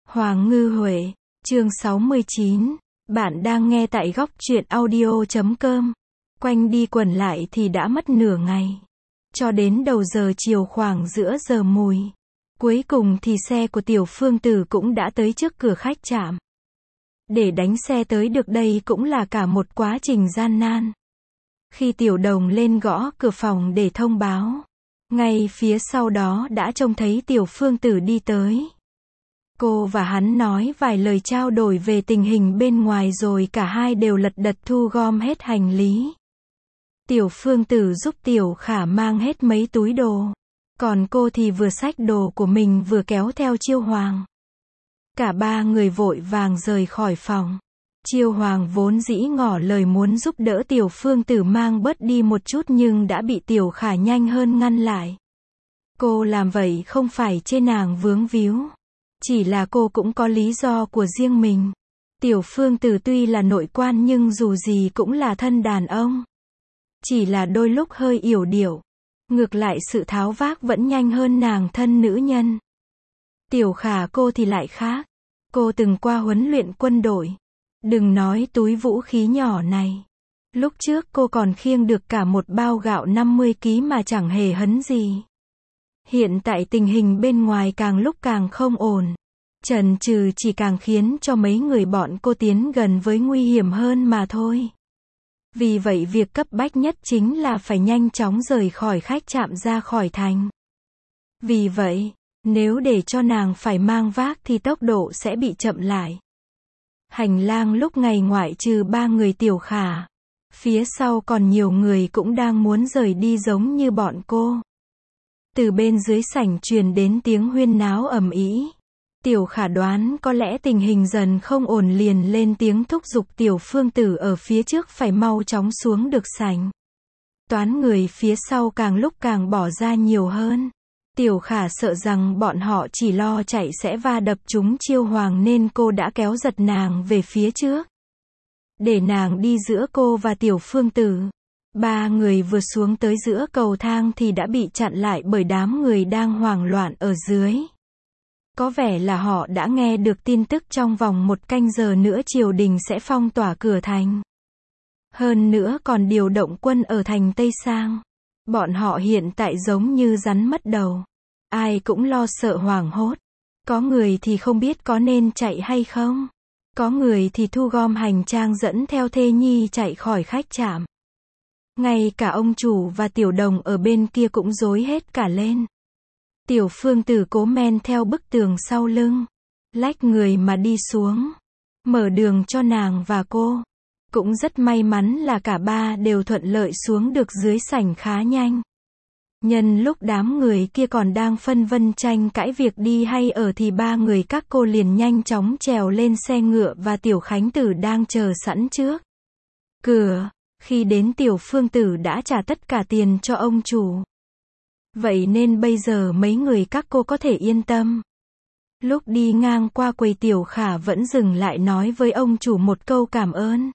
Hoàng Ngư Huệ, chương 69. Bạn đang nghe tại góc truyện audio.com. Quanh đi quẩn lại thì đã mất nửa ngày. Cho đến đầu giờ chiều khoảng giữa giờ mùi. Cuối cùng thì xe của Tiểu Phương Tử cũng đã tới trước cửa khách trạm. Để đánh xe tới được đây cũng là cả một quá trình gian nan. Khi Tiểu Đồng lên gõ cửa phòng để thông báo, ngay phía sau đó đã trông thấy Tiểu Phương Tử đi tới. Cô và hắn nói vài lời trao đổi về tình hình bên ngoài rồi cả hai đều lật đật thu gom hết hành lý. Tiểu Phương Tử giúp Tiểu Khả mang hết mấy túi đồ. Còn cô thì vừa xách đồ của mình vừa kéo theo Chiêu Hoàng. Cả ba người vội vàng rời khỏi phòng. Chiêu Hoàng vốn dĩ ngỏ lời muốn giúp đỡ Tiểu Phương Tử mang bớt đi một chút nhưng đã bị Tiểu Khả nhanh hơn ngăn lại. Cô làm vậy không phải chê nàng vướng víu. Chỉ là cô cũng có lý do của riêng mình. Tiểu Phương Tử tuy là nội quan nhưng dù gì cũng là thân đàn ông. Chỉ là đôi lúc hơi yểu điệu. Ngược lại sự tháo vác vẫn nhanh hơn nàng thân nữ nhân. Tiểu Khả cô thì lại khác. Cô từng qua huấn luyện quân đội. Đừng nói túi vũ khí nhỏ này. Lúc trước cô còn khiêng được cả một bao gạo 50 kg mà chẳng hề hấn gì. Hiện tại tình hình bên ngoài càng lúc càng không ổn. Chần chừ chỉ càng khiến cho mấy người bọn cô tiến gần với nguy hiểm hơn mà thôi. Vì vậy việc cấp bách nhất chính là phải nhanh chóng rời khỏi khách trạm ra khỏi thành. Vì vậy, nếu để cho nàng phải mang vác thì tốc độ sẽ bị chậm lại. Hành lang lúc này ngoại trừ ba người Tiểu Khả. Phía sau còn nhiều người cũng đang muốn rời đi giống như bọn cô. Từ bên dưới sảnh truyền đến tiếng huyên náo ầm ĩ. Tiểu Khả đoán có lẽ tình hình dần không ổn liền lên tiếng thúc giục Tiểu Phương Tử ở phía trước phải mau chóng xuống được sảnh. Toán người phía sau càng lúc càng bỏ ra nhiều hơn. Tiểu Khả sợ rằng bọn họ chỉ lo chạy sẽ va đập trúng Chiêu Hoàng nên cô đã kéo giật nàng về phía trước. Để nàng đi giữa cô và Tiểu Phương Tử. Ba người vừa xuống tới giữa cầu thang thì đã bị chặn lại bởi đám người đang hoảng loạn ở dưới. Có vẻ là họ đã nghe được tin tức trong vòng 1 canh giờ nữa triều đình sẽ phong tỏa cửa thành. Hơn nữa còn điều động quân ở thành Tây Sang. Bọn họ hiện tại giống như rắn mất đầu. Ai cũng lo sợ hoảng hốt. Có người thì không biết có nên chạy hay không. Có người thì thu gom hành trang dẫn theo thê nhi chạy khỏi khách trạm. Ngay cả ông chủ và Tiểu Đồng ở bên kia cũng rối hết cả lên. Tiểu Phương Tử cố men theo bức tường sau lưng. Lách người mà đi xuống. Mở đường cho nàng và cô. Cũng rất may mắn là cả ba đều thuận lợi xuống được dưới sảnh khá nhanh. Nhân lúc đám người kia còn đang phân vân tranh cãi việc đi hay ở thì ba người các cô liền nhanh chóng trèo lên xe ngựa và Tiểu Khánh Tử đang chờ sẵn trước cửa. Khi đến Tiểu Phương Tử đã trả tất cả tiền cho ông chủ. Vậy nên bây giờ mấy người các cô có thể yên tâm. Lúc đi ngang qua quầy Tiểu Khả vẫn dừng lại nói với ông chủ một câu cảm ơn.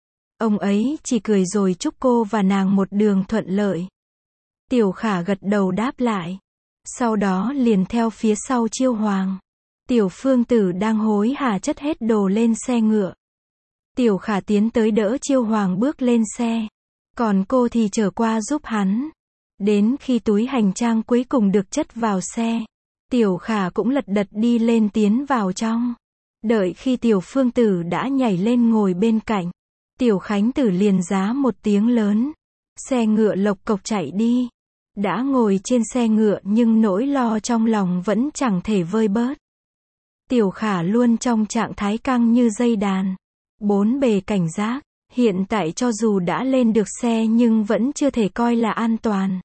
Ông ấy chỉ cười rồi chúc cô và nàng một đường thuận lợi. Tiểu Khả gật đầu đáp lại. Sau đó liền theo phía sau Chiêu Hoàng. Tiểu Phương Tử đang hối hả chất hết đồ lên xe ngựa. Tiểu Khả tiến tới đỡ Chiêu Hoàng bước lên xe. Còn cô thì trở qua giúp hắn. Đến khi túi hành trang cuối cùng được chất vào xe, Tiểu Khả cũng lật đật đi lên tiến vào trong. Đợi khi Tiểu Phương Tử đã nhảy lên ngồi bên cạnh, Tiểu Khánh Tử liền giá một tiếng lớn. Xe ngựa lộc cộc chạy đi. Đã ngồi trên xe ngựa nhưng nỗi lo trong lòng vẫn chẳng thể vơi bớt. Tiểu Khả luôn trong trạng thái căng như dây đàn. Bốn bề cảnh giác. Hiện tại cho dù đã lên được xe nhưng vẫn chưa thể coi là an toàn.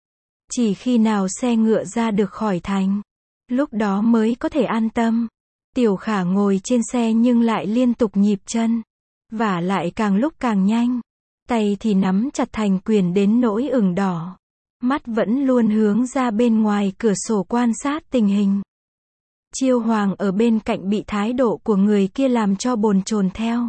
Chỉ khi nào xe ngựa ra được khỏi thành, lúc đó mới có thể an tâm. Tiểu Khả ngồi trên xe nhưng lại liên tục nhịp chân. Vả lại càng lúc càng nhanh. Tay thì nắm chặt thành quyền đến nỗi ửng đỏ. Mắt vẫn luôn hướng ra bên ngoài cửa sổ quan sát tình hình. Chiêu Hoàng ở bên cạnh bị thái độ của người kia làm cho bồn chồn theo.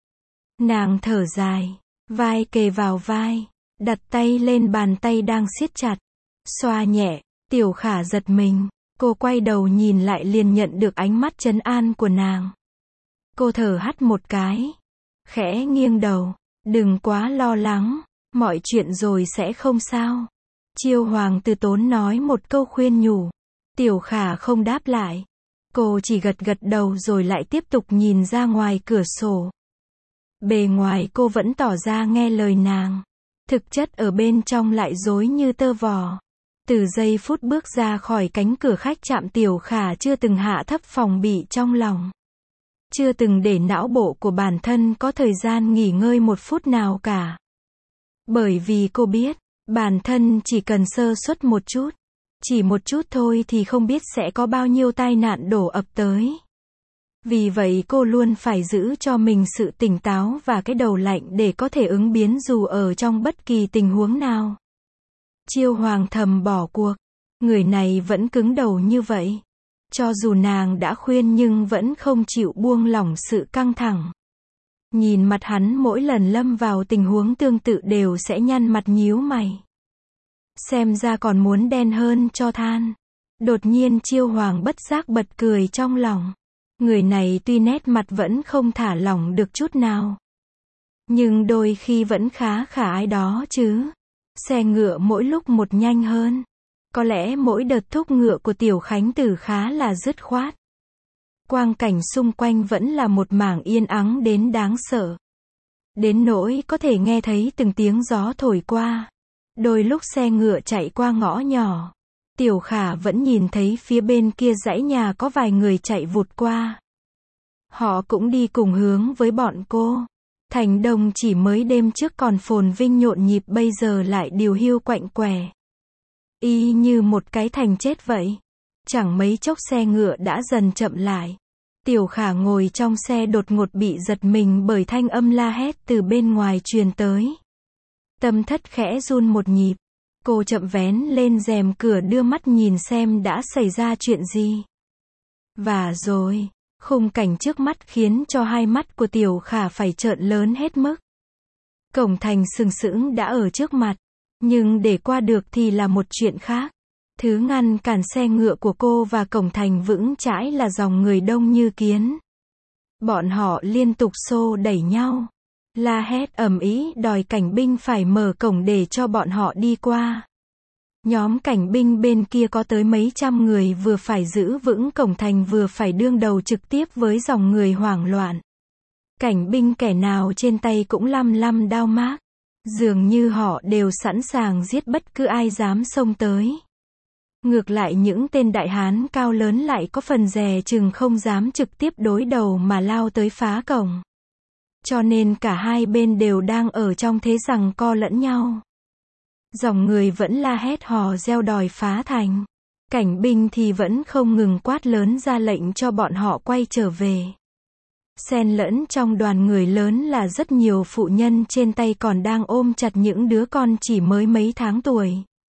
Nàng thở dài, vai kề vào vai, đặt tay lên bàn tay đang siết chặt, xoa nhẹ. Tiểu Khả giật mình, Cô quay đầu nhìn lại liền nhận được ánh mắt trấn an của nàng. Cô thở hắt một cái, khẽ nghiêng đầu, đừng quá lo lắng, mọi chuyện rồi sẽ không sao. Chiêu Hoàng từ tốn nói một câu khuyên nhủ. Tiểu Khả không đáp lại. Cô chỉ gật gật đầu rồi lại tiếp tục nhìn ra ngoài cửa sổ. Bề ngoài cô vẫn tỏ ra nghe lời nàng. Thực chất ở bên trong lại rối như tơ vò. Từ giây phút bước ra khỏi cánh cửa khách trạm, Tiểu Khả chưa từng hạ thấp phòng bị trong lòng. Chưa từng để não bộ của bản thân có thời gian nghỉ ngơi một phút nào cả. Bởi vì cô biết, bản thân chỉ cần sơ suất một chút, chỉ một chút thôi thì không biết sẽ có bao nhiêu tai nạn đổ ập tới. Vì vậy cô luôn phải giữ cho mình sự tỉnh táo và cái đầu lạnh để có thể ứng biến dù ở trong bất kỳ tình huống nào. Chiêu Hoàng thầm bỏ cuộc. Người này vẫn cứng đầu như vậy. Cho dù nàng đã khuyên nhưng vẫn không chịu buông lỏng sự căng thẳng. Nhìn mặt hắn mỗi lần lâm vào tình huống tương tự đều sẽ nhăn mặt nhíu mày. Xem ra còn muốn đen hơn cho than. Đột nhiên Chiêu Hoàng bất giác bật cười trong lòng. Người này tuy nét mặt vẫn không thả lỏng được chút nào, nhưng đôi khi vẫn khá khả ái đó chứ. Xe ngựa mỗi lúc một nhanh hơn. Có lẽ mỗi đợt thúc ngựa của Tiểu Khánh Tử khá là dứt khoát. Quang cảnh xung quanh vẫn là một mảng yên ắng đến đáng sợ. Đến nỗi có thể nghe thấy từng tiếng gió thổi qua. Đôi lúc xe ngựa chạy qua ngõ nhỏ, Tiểu Khả vẫn nhìn thấy phía bên kia dãy nhà có vài người chạy vụt qua. Họ cũng đi cùng hướng với bọn cô. Thành Đông chỉ mới đêm trước còn phồn vinh nhộn nhịp, bây giờ lại điều hưu quạnh quẻ. Y như một cái thành chết vậy. Chẳng mấy chốc xe ngựa đã dần chậm lại. Tiểu Khả ngồi trong xe đột ngột bị giật mình bởi thanh âm la hét từ bên ngoài truyền tới. Tâm thất khẽ run một nhịp. Cô chậm vén lên rèm cửa đưa mắt nhìn xem đã xảy ra chuyện gì. Và rồi, khung cảnh trước mắt khiến cho hai mắt của Tiểu Khả phải trợn lớn hết mức. Cổng thành sừng sững đã ở trước mặt, nhưng để qua được thì là một chuyện khác. Thứ ngăn cản xe ngựa của cô và cổng thành vững chãi là dòng người đông như kiến. Bọn họ liên tục xô đẩy nhau, la hét ầm ĩ đòi cảnh binh phải mở cổng để cho bọn họ đi qua. Nhóm cảnh binh bên kia có tới mấy trăm người, vừa phải giữ vững cổng thành vừa phải đương đầu trực tiếp với dòng người hoảng loạn. Cảnh binh kẻ nào trên tay cũng lăm lăm đao mác. Dường như họ đều sẵn sàng giết bất cứ ai dám xông tới. Ngược lại những tên đại hán cao lớn lại có phần dè chừng, không dám trực tiếp đối đầu mà lao tới phá cổng. Cho nên cả hai bên đều đang ở trong thế giằng co lẫn nhau. Dòng người vẫn la hét hò reo đòi phá thành. Cảnh binh thì vẫn không ngừng quát lớn ra lệnh cho bọn họ quay trở về. Xen lẫn trong đoàn người lớn là rất nhiều phụ nhân trên tay còn đang ôm chặt những đứa con chỉ mới mấy tháng tuổi.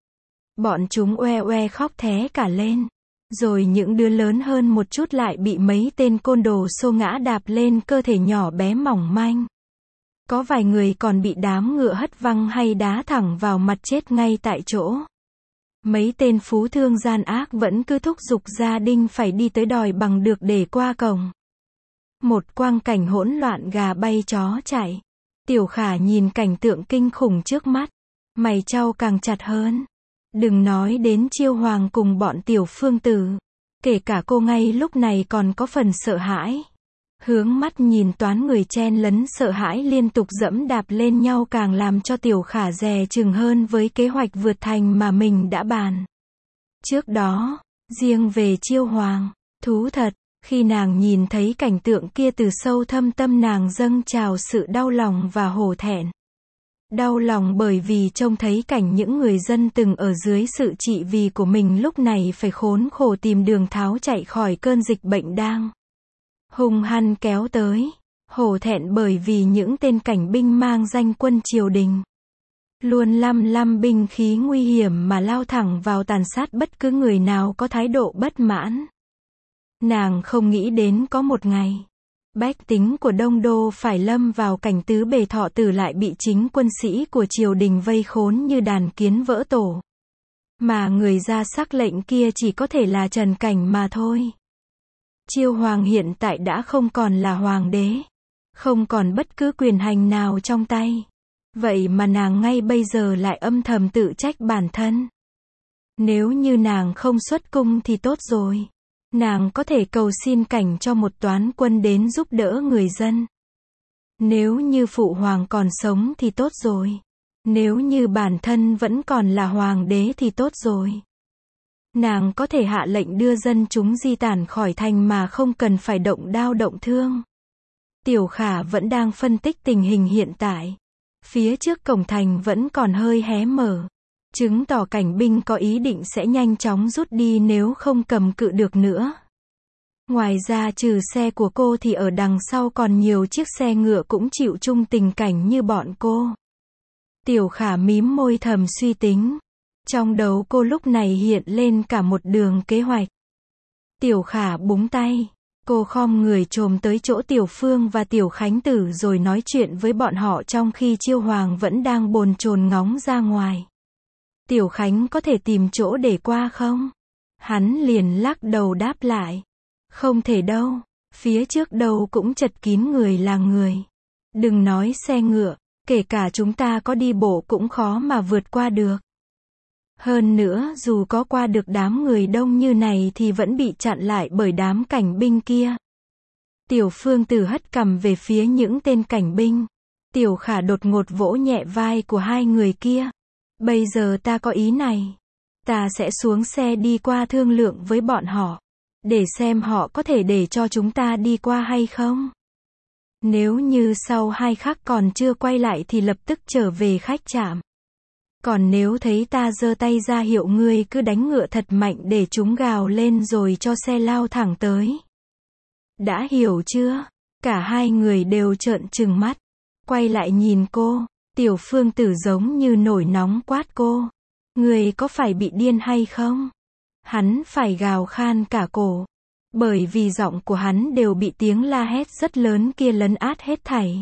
Bọn chúng oe oe khóc thé cả lên. Rồi những đứa lớn hơn một chút lại bị mấy tên côn đồ xô ngã đạp lên cơ thể nhỏ bé mỏng manh. Có vài người còn bị đám ngựa hất văng hay đá thẳng vào mặt chết ngay tại chỗ. Mấy tên phú thương gian ác vẫn cứ thúc giục gia đình phải đi tới đòi bằng được để qua cổng. Một quang cảnh hỗn loạn, gà bay chó chạy. Tiểu Khả nhìn cảnh tượng kinh khủng trước mắt, mày chau càng chặt hơn. Đừng nói đến Chiêu Hoàng cùng bọn Tiểu Phương Tử, kể cả cô ngay lúc này còn có phần sợ hãi. Hướng mắt nhìn toán người chen lấn sợ hãi liên tục dẫm đạp lên nhau càng làm cho Tiểu Khả dè chừng hơn với kế hoạch vượt thành mà mình đã bàn. Trước đó, riêng về Chiêu Hoàng, thú thật, khi nàng nhìn thấy cảnh tượng kia từ sâu thâm tâm nàng dâng trào sự đau lòng và hổ thẹn. Đau lòng bởi vì trông thấy cảnh những người dân từng ở dưới sự trị vì của mình lúc này phải khốn khổ tìm đường tháo chạy khỏi cơn dịch bệnh đang hung hăng kéo tới. Hổ thẹn bởi vì những tên cảnh binh mang danh quân triều đình luôn lăm lăm binh khí nguy hiểm mà lao thẳng vào tàn sát bất cứ người nào có thái độ bất mãn. Nàng không nghĩ đến có một ngày, bách tính của Đông Đô phải lâm vào cảnh tứ bề thọ tử lại bị chính quân sĩ của triều đình vây khốn như đàn kiến vỡ tổ. Mà người ra sắc lệnh kia chỉ có thể là Trần Cảnh mà thôi. Chiêu Hoàng hiện tại đã không còn là hoàng đế, không còn bất cứ quyền hành nào trong tay. Vậy mà nàng ngay bây giờ lại âm thầm tự trách bản thân. Nếu như nàng không xuất cung thì tốt rồi. Nàng có thể cầu xin cảnh cho một toán quân đến giúp đỡ người dân. Nếu như phụ hoàng còn sống thì tốt rồi. Nếu như bản thân vẫn còn là hoàng đế thì tốt rồi. Nàng có thể hạ lệnh đưa dân chúng di tản khỏi thành mà không cần phải động đao động thương. Tiểu Khả vẫn đang phân tích tình hình hiện tại. Phía trước cổng thành vẫn còn hơi hé mở, chứng tỏ cảnh binh có ý định sẽ nhanh chóng rút đi nếu không cầm cự được nữa. Ngoài ra trừ xe của cô thì ở đằng sau còn nhiều chiếc xe ngựa cũng chịu chung tình cảnh như bọn cô. Tiểu Khả mím môi thầm suy tính. Trong đầu cô lúc này hiện lên cả một đường kế hoạch. Tiểu Khả búng tay. Cô khom người chồm tới chỗ Tiểu Phương và Tiểu Khánh Tử rồi nói chuyện với bọn họ trong khi Chiêu Hoàng vẫn đang bồn chồn ngóng ra ngoài. Tiểu Khánh có thể tìm chỗ để qua không? Hắn liền lắc đầu đáp lại. Không thể đâu. Phía trước đâu cũng chật kín người là người. Đừng nói xe ngựa, kể cả chúng ta có đi bộ cũng khó mà vượt qua được. Hơn nữa dù có qua được đám người đông như này thì vẫn bị chặn lại bởi đám cảnh binh kia. Tiểu Phương Tử hất cằm về phía những tên cảnh binh. Tiểu Khả đột ngột vỗ nhẹ vai của hai người kia. Bây giờ ta có ý này. Ta sẽ xuống xe đi qua thương lượng với bọn họ. Để xem họ có thể để cho chúng ta đi qua hay không. Nếu như sau 2 khắc còn chưa quay lại thì lập tức trở về khách trạm. Còn nếu thấy ta giơ tay ra hiệu ngươi cứ đánh ngựa thật mạnh để chúng gào lên rồi cho xe lao thẳng tới. Đã hiểu chưa? Cả hai người đều trợn trừng mắt. Quay lại nhìn cô. Tiểu Phương Tử giống như nổi nóng quát cô. Ngươi có phải bị điên hay không? Hắn phải gào khan cả cổ. Bởi vì giọng của hắn đều bị tiếng la hét rất lớn kia lấn át hết thảy.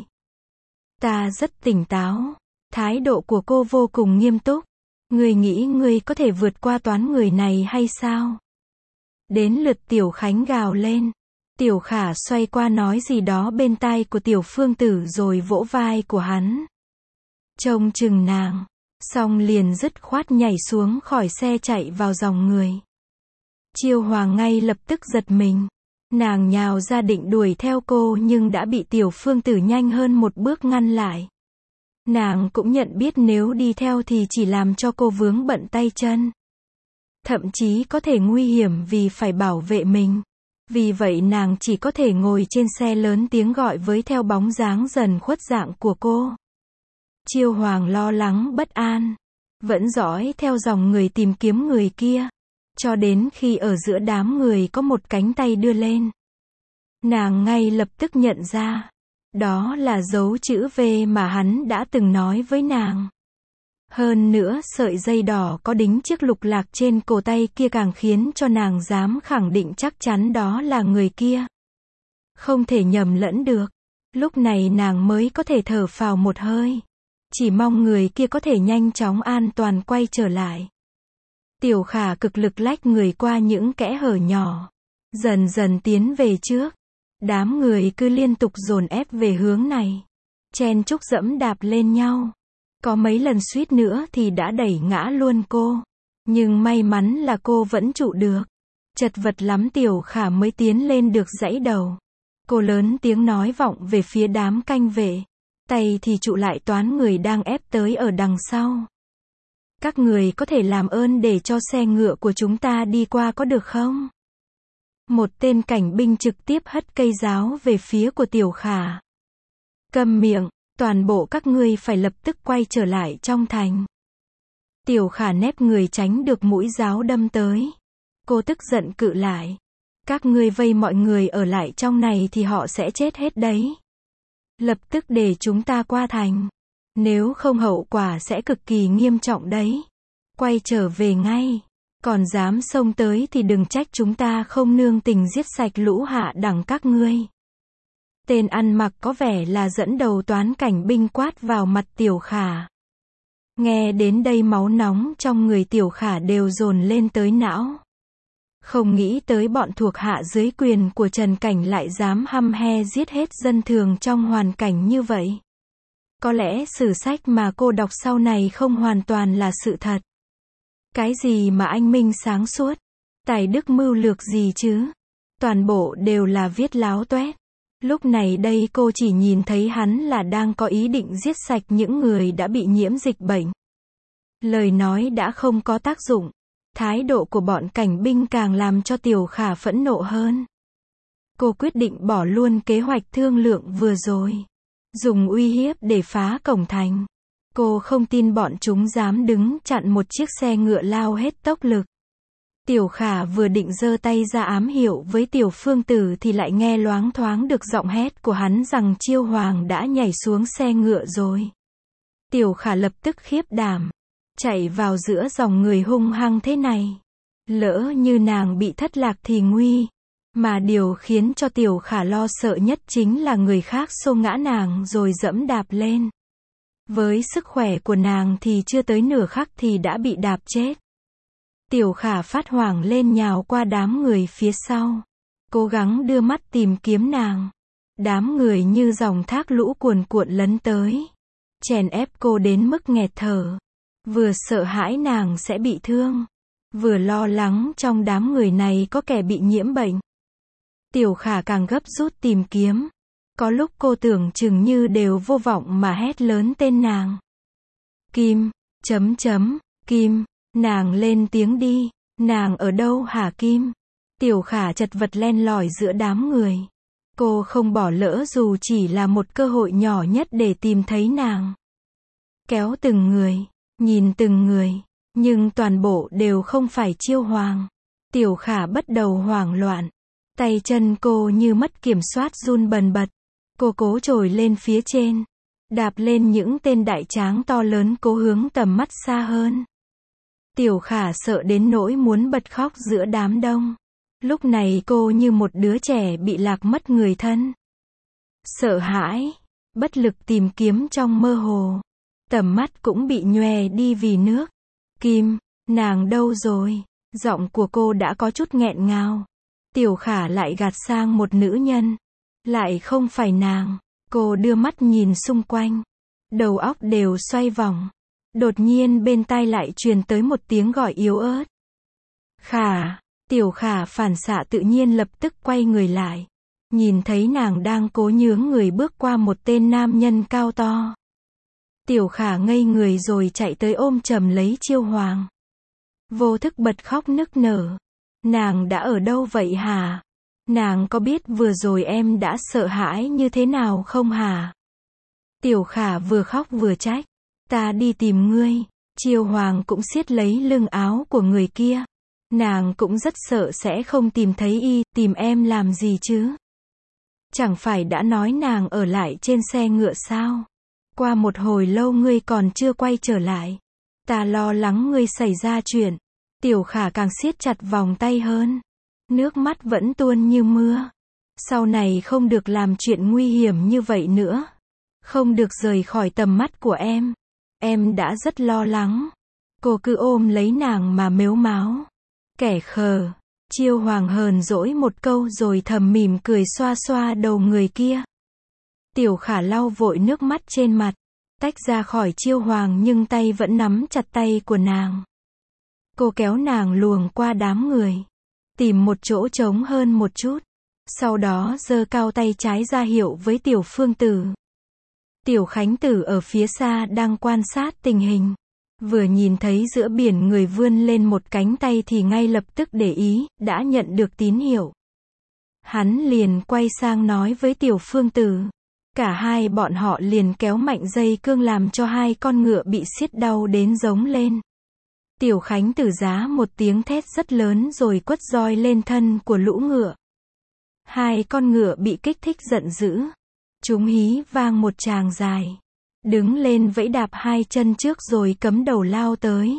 Ta rất tỉnh táo. Thái độ của cô vô cùng nghiêm túc. Ngươi nghĩ ngươi có thể vượt qua toán người này hay sao? Đến lượt Tiểu Khánh gào lên. Tiểu Khả xoay qua nói gì đó bên tai của Tiểu Phương Tử rồi vỗ vai của hắn. Trông chừng nàng. Xong liền dứt khoát nhảy xuống khỏi xe chạy vào dòng người. Chiêu Hoàng ngay lập tức giật mình. Nàng nhào ra định đuổi theo cô nhưng đã bị Tiểu Phương Tử nhanh hơn một bước ngăn lại. Nàng cũng nhận biết nếu đi theo thì chỉ làm cho cô vướng bận tay chân. Thậm chí có thể nguy hiểm vì phải bảo vệ mình. Vì vậy nàng chỉ có thể ngồi trên xe lớn tiếng gọi với theo bóng dáng dần khuất dạng của cô. Chiêu Hoàng lo lắng bất an. Vẫn dõi theo dòng người tìm kiếm người kia. Cho đến khi ở giữa đám người có một cánh tay đưa lên. Nàng ngay lập tức nhận ra. Đó là dấu chữ V mà hắn đã từng nói với nàng. Hơn nữa sợi dây đỏ có đính chiếc lục lạc trên cổ tay kia càng khiến cho nàng dám khẳng định chắc chắn đó là người kia. Không thể nhầm lẫn được. Lúc này nàng mới có thể thở phào một hơi. Chỉ mong người kia có thể nhanh chóng an toàn quay trở lại. Tiểu Khả cực lực lách người qua những kẽ hở nhỏ. Dần dần tiến về trước. Đám người cứ liên tục dồn ép về hướng này. Chen chúc dẫm đạp lên nhau. Có mấy lần suýt nữa thì đã đẩy ngã luôn cô. Nhưng may mắn là cô vẫn trụ được. Chật vật lắm Tiểu Khả mới tiến lên được dãy đầu. Cô lớn tiếng nói vọng về phía đám canh vệ. Tay thì trụ lại toán người đang ép tới ở đằng sau. Các người có thể làm ơn để cho xe ngựa của chúng ta đi qua có được không? Một tên cảnh binh trực tiếp hất cây giáo về phía của Tiểu Khả. Câm miệng, toàn bộ các ngươi phải lập tức quay trở lại trong thành. Tiểu Khả nép người tránh được mũi giáo đâm tới. Cô tức giận cự lại. Các ngươi vây mọi người ở lại trong này thì họ sẽ chết hết đấy. Lập tức để chúng ta qua thành. Nếu không hậu quả sẽ cực kỳ nghiêm trọng đấy. Quay trở về ngay. Còn dám xông tới thì đừng trách chúng ta không nương tình giết sạch lũ hạ đẳng các ngươi. Tên ăn mặc có vẻ là dẫn đầu toán cảnh binh quát vào mặt Tiểu Khả. Nghe đến đây máu nóng trong người Tiểu Khả đều dồn lên tới não. Không nghĩ tới bọn thuộc hạ dưới quyền của Trần Cảnh lại dám hăm he giết hết dân thường trong hoàn cảnh như vậy. Có lẽ sử sách mà cô đọc sau này không hoàn toàn là sự thật. Cái gì mà anh minh sáng suốt, tài đức mưu lược gì chứ? Toàn bộ đều là viết láo toét. Lúc này đây cô chỉ nhìn thấy hắn là đang có ý định giết sạch những người đã bị nhiễm dịch bệnh. Lời nói đã không có tác dụng. Thái độ của bọn cảnh binh càng làm cho Tiểu Khả phẫn nộ hơn. Cô quyết định bỏ luôn kế hoạch thương lượng vừa rồi. Dùng uy hiếp để phá cổng thành. Cô không tin bọn chúng dám đứng chặn một chiếc xe ngựa lao hết tốc lực. Tiểu Khả vừa định giơ tay ra ám hiệu với Tiểu Phương Tử thì lại nghe loáng thoáng được giọng hét của hắn rằng Chiêu Hoàng đã nhảy xuống xe ngựa rồi. Tiểu Khả lập tức khiếp đảm. Chạy vào giữa dòng người hung hăng thế này. Lỡ như nàng bị thất lạc thì nguy. Mà điều khiến cho Tiểu Khả lo sợ nhất chính là người khác xô ngã nàng rồi dẫm đạp lên. Với sức khỏe của nàng thì chưa tới nửa khắc thì đã bị đạp chết. Tiểu Khả phát hoảng lên nhào qua đám người phía sau. Cố gắng đưa mắt tìm kiếm nàng. Đám người như dòng thác lũ cuồn cuộn lấn tới. Chèn ép cô đến mức nghẹt thở. Vừa sợ hãi nàng sẽ bị thương. Vừa lo lắng trong đám người này có kẻ bị nhiễm bệnh. Tiểu Khả càng gấp rút tìm kiếm. Có lúc cô tưởng chừng như đều vô vọng mà hét lớn tên nàng. Kim, Kim, nàng lên tiếng đi, nàng ở đâu hả Kim? Tiểu Khả chật vật len lỏi giữa đám người. Cô không bỏ lỡ dù chỉ là một cơ hội nhỏ nhất để tìm thấy nàng. Kéo từng người, nhìn từng người, nhưng toàn bộ đều không phải Chiêu Hoàng. Tiểu Khả bắt đầu hoảng loạn. Tay chân cô như mất kiểm soát run bần bật. Cô cố trồi lên phía trên. Đạp lên những tên đại tráng to lớn cố hướng tầm mắt xa hơn. Tiểu Khả sợ đến nỗi muốn bật khóc giữa đám đông. Lúc này cô như một đứa trẻ bị lạc mất người thân. Sợ hãi, bất lực tìm kiếm trong mơ hồ. Tầm mắt cũng bị nhòe đi vì nước. Kim, nàng đâu rồi? Giọng của cô đã có chút nghẹn ngào. Tiểu Khả lại gạt sang một nữ nhân. Lại không phải nàng. Cô đưa mắt nhìn xung quanh. Đầu óc đều xoay vòng. Đột nhiên bên tai lại truyền tới một tiếng gọi yếu ớt. Khả. Tiểu Khả phản xạ tự nhiên lập tức quay người lại. Nhìn thấy nàng đang cố nhướng người bước qua một tên nam nhân cao to. Tiểu Khả ngây người rồi chạy tới ôm chầm lấy Chiêu Hoàng. Vô thức bật khóc nức nở. Nàng đã ở đâu vậy hả? Nàng có biết vừa rồi em đã sợ hãi như thế nào không hả? Tiểu Khả vừa khóc vừa trách. Ta đi tìm ngươi. Chiêu Hoàng cũng siết lấy lưng áo của người kia. Nàng cũng rất sợ sẽ không tìm thấy y, tìm em làm gì chứ? Chẳng phải đã nói nàng ở lại trên xe ngựa sao? Qua một hồi lâu ngươi còn chưa quay trở lại. Ta lo lắng ngươi xảy ra chuyện. Tiểu Khả càng siết chặt vòng tay hơn. Nước mắt vẫn tuôn như mưa. Sau này không được làm chuyện nguy hiểm như vậy nữa. Không được rời khỏi tầm mắt của em. Em đã rất lo lắng. Cô cứ ôm lấy nàng mà mếu máo. Kẻ khờ. Chiêu Hoàng hờn dỗi một câu rồi thầm mỉm cười xoa xoa đầu người kia. Tiểu Khả lau vội nước mắt trên mặt. Tách ra khỏi Chiêu Hoàng nhưng tay vẫn nắm chặt tay của nàng. Cô kéo nàng luồng qua đám người. Tìm một chỗ trống hơn một chút. Sau đó giơ cao tay trái ra hiệu với Tiểu Phương Tử. Tiểu Khánh Tử ở phía xa đang quan sát tình hình. Vừa nhìn thấy giữa biển người vươn lên một cánh tay thì ngay lập tức để ý, đã nhận được tín hiệu. Hắn liền quay sang nói với Tiểu Phương Tử. Cả hai bọn họ liền kéo mạnh dây cương làm cho hai con ngựa bị siết đau đến giống lên. Tiểu Khánh Tử giá một tiếng thét rất lớn rồi quất roi lên thân của lũ ngựa. Hai con ngựa bị kích thích giận dữ. Chúng hí vang một tràng dài. Đứng lên vẫy đạp hai chân trước rồi cắm đầu lao tới.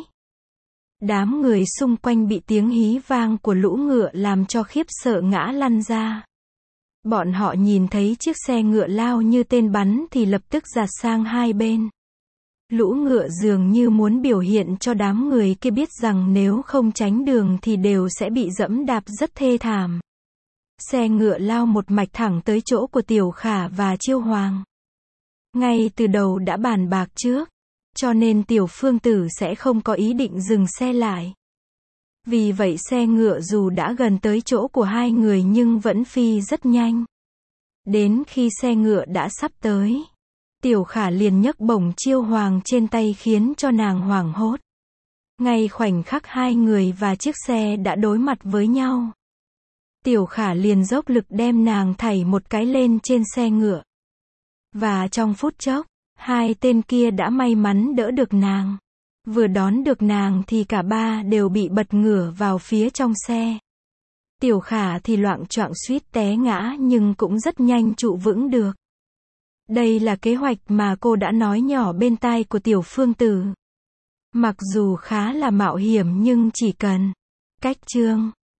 Đám người xung quanh bị tiếng hí vang của lũ ngựa làm cho khiếp sợ ngã lăn ra. Bọn họ nhìn thấy chiếc xe ngựa lao như tên bắn thì lập tức giạt sang hai bên. Lũ ngựa dường như muốn biểu hiện cho đám người kia biết rằng nếu không tránh đường thì đều sẽ bị dẫm đạp rất thê thảm. Xe ngựa lao một mạch thẳng tới chỗ của Tiểu Khả và Chiêu Hoàng. Ngay từ đầu đã bàn bạc trước, cho nên Tiểu Phương Tử sẽ không có ý định dừng xe lại. Vì vậy xe ngựa dù đã gần tới chỗ của hai người nhưng vẫn phi rất nhanh. Đến khi xe ngựa đã sắp tới, Tiểu Khả liền nhấc bổng Chiêu Hoàng trên tay khiến cho nàng hoảng hốt. Ngay khoảnh khắc hai người và chiếc xe đã đối mặt với nhau, Tiểu Khả liền dốc lực đem nàng thảy một cái lên trên xe ngựa. Và trong phút chốc, hai tên kia đã may mắn đỡ được nàng. Vừa đón được nàng thì cả ba đều bị bật ngửa vào phía trong xe. Tiểu Khả thì loạng choạng suýt té ngã nhưng cũng rất nhanh trụ vững được. Đây là kế hoạch mà cô đã nói nhỏ bên tai của Tiểu Phương Tử. Mặc dù khá là mạo hiểm nhưng chỉ cần cách chương